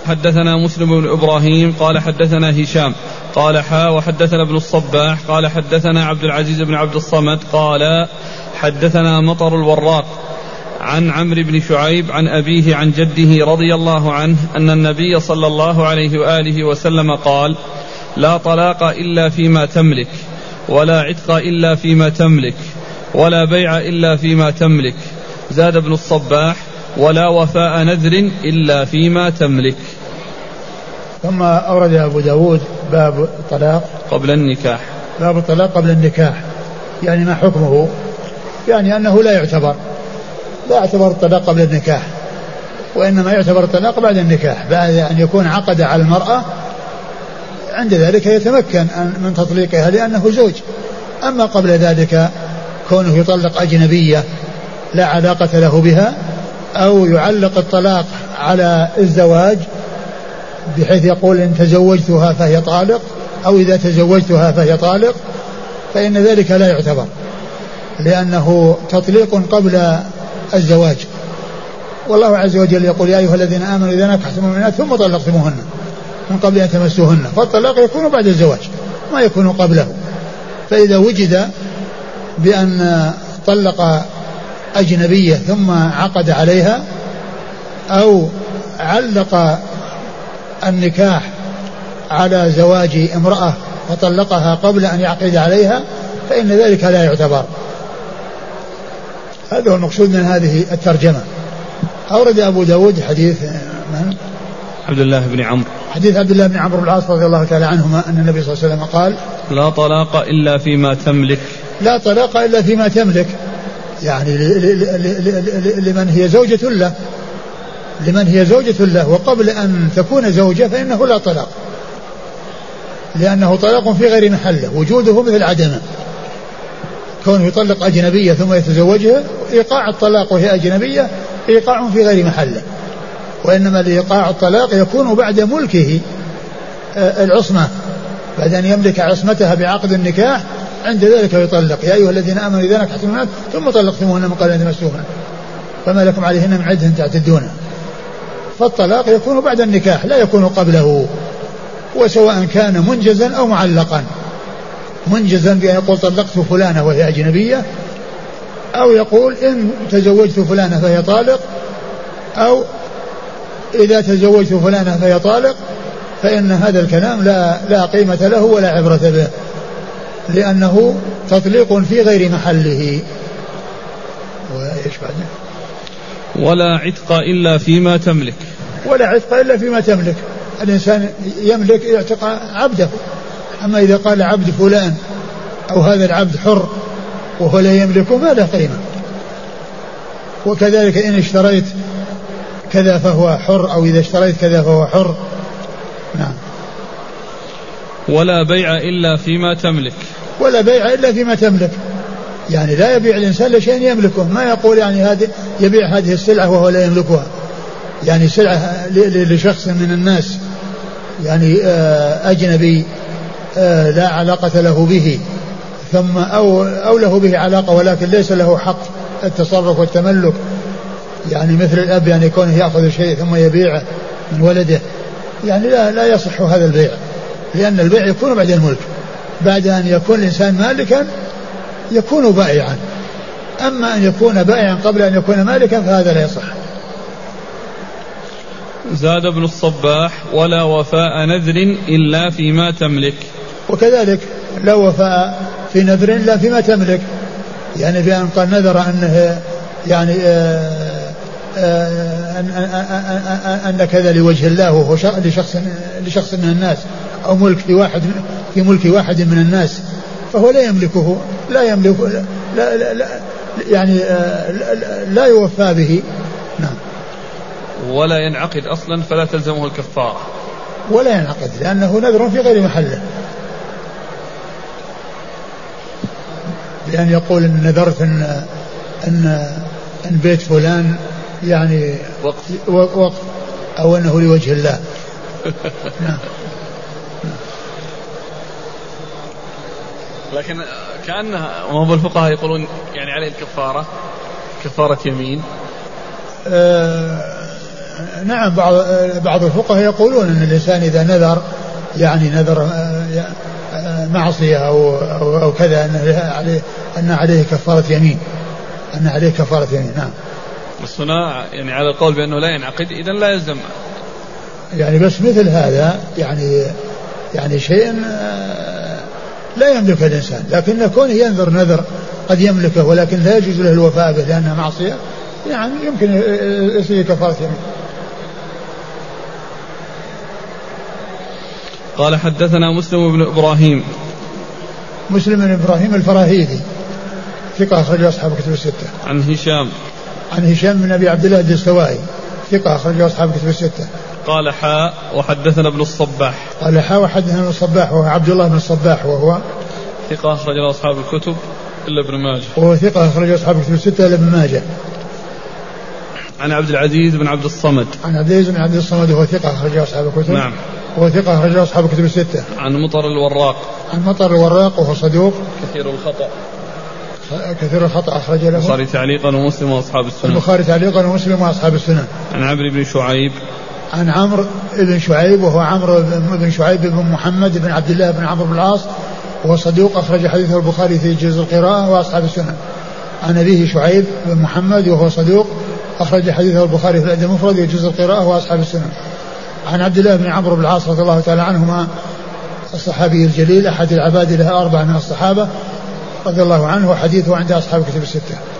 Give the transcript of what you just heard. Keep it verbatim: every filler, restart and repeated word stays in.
حدثنا مسلم بن إبراهيم قال حدثنا هشام قال حا وحدثنا ابن الصباح قال حدثنا عبد العزيز بن عبد الصمد قال حدثنا مطر الوراق عن عمرو بن شعيب عن أبيه عن جده رضي الله عنه أن النبي صلى الله عليه وآله وسلم قال: لا طلاق إلا فيما تملك، ولا عتق إلا فيما تملك، ولا بيع إلا فيما تملك. زاد ابن الصباح: ولا وفاء نذر إلا فيما تملك. ثم أورد أبو داود باب الطلاق قبل النكاح. باب الطلاق قبل النكاح، يعني ما حكمه؟ يعني أنه لا يعتبر لا يعتبر الطلاق قبل النكاح، وإنما يعتبر الطلاق بعد النكاح، بعد أن يكون عقد على المرأة، عند ذلك يتمكن من تطليقها لأنه زوج. أما قبل ذلك كونه يطلق أجنبية لا علاقة له بها، أو يعلق الطلاق على الزواج بحيث يقول إن تزوجتها فهي طالق، أو إذا تزوجتها فهي طالق، فإن ذلك لا يعتبر، لأنه تطليق قبل الزواج. والله عز وجل يقول: يا أيها الذين آمنوا إذا نكحتم المؤمنات ثم طلقتموهن من قبل أن تمسوهن، فالطلاق يكون بعد الزواج ما يكون قبله. فإذا وجد بأن طلق أجنبية ثم عقد عليها، أو علق النكاح على زواج امرأة فطلقها قبل أن يعقد عليها، فإن ذلك لا يعتبر. هذا هو المقصود من هذه الترجمة. أورد أبو داود حديث من؟ عبد الله بن عمرو حديث عبد الله بن عمرو بن العاص رضي الله تعالى عنهما أن النبي صلى الله عليه وسلم قال: لا طلاق إلا فيما تملك. لا طلاق إلا فيما تملك، يعني لمن هي زوجة له لمن هي زوجة له وقبل أن تكون زوجة فإنه لا طلاق، لأنه طلاق في غير محله، وجوده مثل عدمه. كونه يطلق أجنبية ثم يتزوجها، إيقاع الطلاق وهي أجنبية إيقاع في غير محله، وإنما لإيقاع الطلاق يكون بعد ملكه العصمة، بعد أن يملك عصمتها بعقد النكاح، عند ذلك يطلق. يا أيها الذين آمنوا إذا نكحتم المؤمنات ثم طلقتموهن من قبل أن تمسوهن فما لكم عليهن من عدة تعتدونها. فالطلاق يكون بعد النكاح لا يكون قبله، وسواء كان منجزا أو معلقا. منجزا بأن يقول طلقت فلانة وهي أجنبية، أو يقول إن تزوجت فلانة فهي طالق، أو إذا تزوجت فلانة فهي طالق، فإن هذا الكلام لا, لا قيمة له ولا عبرة به، لأنه تطليق في غير محله. وإيش بعده؟ ولا عتق إلا فيما تملك. ولا عتق إلا فيما تملك. الإنسان يملك يعتق عبده، أما إذا قال عبد فلان أو هذا العبد حر وهو لا يملكه ما له قيمة. وكذلك إن اشتريت كذا فهو حر، أو إذا اشتريت كذا فهو حر. نعم. ولا بيع إلا فيما تملك. ولا بيع إلا فيما تملك، يعني لا يبيع الإنسان لشيء يملكه، ما يقول يعني هذه يبيع هذه السلعة وهو لا يملكها، يعني سلعة لشخص من الناس، يعني أجنبي لا علاقة له به، ثم أو, أو له به علاقة ولكن ليس له حق التصرف والتملك، يعني مثل الأب يعني يكون يأخذ شيء ثم يبيعه من ولده، يعني لا, لا يصح هذا البيع، لأن البيع يكون بعد الملك. بعد أن يكون الإنسان مالكا يكون بائعا، أما أن يكون بائعا قبل أن يكون مالكا فهذا لا يصح. زاد ابن الصباح: ولا وفاء نذر إلا فيما تملك. وكذلك لا وفاء في نذر إلا فيما تملك، يعني بأن قال نذر أنه يعني آآ آآ أن كذا لوجه الله وهو لشخص لشخص من الناس، أو ملك في واحد في ملك واحد من الناس، فهو لا يملكه لا يملك لا لا لا يعني لا, لا يوفى به. نعم. ولا ينعقد أصلا فلا تلزمه الكفارة. ولا ينعقد لأنه نذر في غير محله، بأن يقول إن نذرت إن, إن, إن بيت فلان يعني وقت, وقت أو أنه لوجه الله. نعم. لكن كأنها وهم الفقهاء يقولون يعني عليه الكفارة كفارة يمين. آه نعم بعض بعض الفقهاء يقولون ان الانسان اذا نذر يعني نذر معصيه او او, أو كذا ان عليه ان عليه كفاره يمين ان عليه كفاره يمين. نعم. الصناعة يعني على القول بانه لا ينعقد اذا لا يلزم يعني بس مثل هذا يعني يعني شيء لا يملك الانسان، لكن كونه ينذر نذر قد يملكه ولكن لا يجوز له الوفاء به لانها معصيه يعني يمكن يصير كفاره يمين. قال حدثنا مسلم بن إبراهيم. مسلم بن إبراهيم الفراهيدي ثقة أخرج أصحاب الكتب الستة. عن هشام. عن هشام بن أبي عبد الله الدستوائي ثقة أخرج أصحاب الكتب الستة. قال حاء وحدثنا ابن الصباح. قال حاء وحدثنا ابن الصباح وهو عبد الله بن الصباح وهو ثقة أخرج أصحاب الكتب إلا ابن ماجه. وهو ثقة أخرج أصحاب الكتب الستة إلا ابن ماجه. عن عبد العزيز بن عبد الصمد. عن عبد العزيز بن عبد الصمد وهو ثقة أخرج أصحاب الكتب. نعم. وهو ثقة أخرج أصحاب الكتب الستة. عن مطر الوراق. عن مطر الوراق وهو صدوق كثير الخطأ. كثير الخطأ أخرج له البخاري تعليقا ومسلم وأصحاب السنن. البخاري تعليقا ومسلم وأصحاب السنن. عن عمرو بن شعيب. عن عمرو بن شعيب وهو عمرو بن شعيب بن محمد بن عبد الله بن عمرو بن العاص وهو صدوق أخرج حديثه البخاري في جزء القراءة وأصحاب السنن. عن أبيه شعيب بن محمد وهو صدوق أخرج حديثه البخاري في الأدب المفرد وجزء القراءة وأصحاب السنن. عن عبد الله بن عمرو بن العاص رضي الله تعالى عنهما الصحابي الجليل أحد العباد له أربعة من الصحابة رضي الله عنه وحديثه عند أصحاب الكتب الستة.